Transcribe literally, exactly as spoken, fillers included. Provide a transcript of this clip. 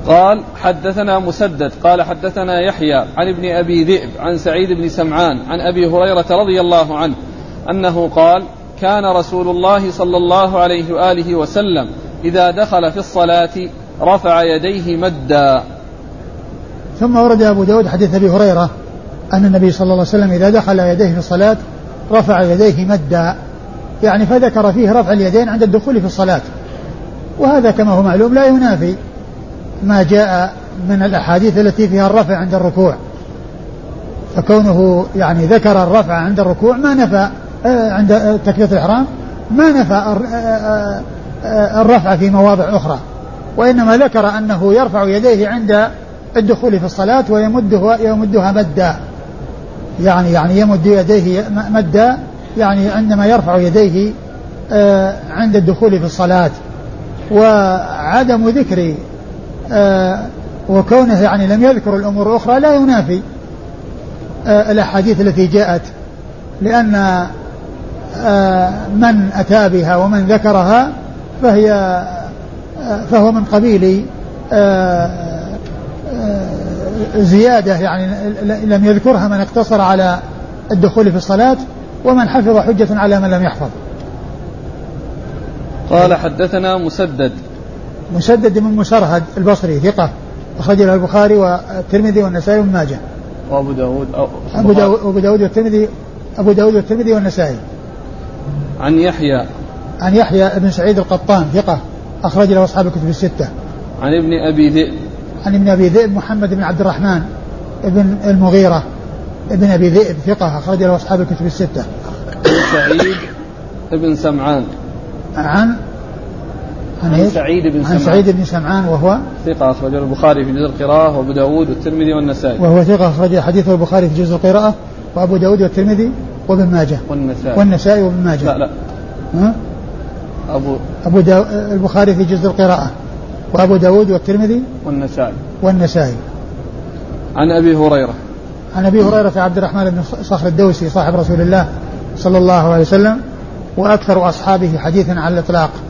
قال حدثنا مسدد قال حدثنا يحيى عن ابن أبي ذئب عن سعيد بن سمعان عن أبي هريرة رضي الله عنه أنه قال كان رسول الله صلى الله عليه وآله وسلم إذا دخل في الصلاة رفع يديه مدا. ثم ورد أبو داود حديث أبي هريرة أن النبي صلى الله عليه وسلم إذا دخل يديه في الصلاة رفع يديه مدا، يعني فذكر فيه رفع اليدين عند الدخول في الصلاة، وهذا كما هو معلوم لا ينافي ما جاء من الأحاديث التي فيها الرفع عند الركوع، فكونه يعني ذكر الرفع عند الركوع ما نفى عند تكبيرة الإحرام ما نفى الرفع في مواضع أخرى، وإنما ذكر أنه يرفع يديه عند الدخول في الصلاة ويمدها يمدها مدا، يعني يعني يمد يديه مدا، يعني عندما يرفع يديه عند الدخول في الصلاة. وعدم ذكر وكونه يعني لم يذكر الأمور الأخرى لا ينافي الأحاديث التي جاءت، لأن من أتى بها ومن ذكرها فهي فهو من قبيل زيادة، يعني لم يذكرها من اقتصر على الدخول في الصلاة، ومن حفظ حجة على من لم يحفظ. قال حدثنا مسدد مسدد من مسرهد البصري ثقة أخرج له البخاري والترمذي والنسائي وابن ماجه وأبو داود أبو داود أبو داود والترمذي أبو داود والترمذي والنسائي. عن يحيى عن يحيى بن سعيد القطان ثقة أخرج له أصحاب الكتب الستة. عن ابن أبي ذئب عن ابن أبي ذئب محمد بن عبد الرحمن ابن المغيرة ابن أبي ذئب ثقة أخرج له أصحاب الكتب الستة. عن سعيد بن سمعان عن عن, عن سعيد بن عن سمعان سعيد بن سمعان وهو ثقة أخرج البخاري في جزء القراءة وأبو داود والترمذي والنسائي. وهو ثقة أخرج حديث البخاري في جزء القراءة وأبو داود والترمذي وابن ماجه والنسائي والنسائي وابن ماجه. لا لا ها؟ أبو أبو داو... البخاري في جزء القراءة وأبو داود والترمذي والنسائي والنسائي. عن أبي هريرة عن أبي هريرة عبد الرحمن بن صخر الدوسي صاحب رسول الله صلى الله عليه وسلم وأكثر أصحابه حديثا على الإطلاق.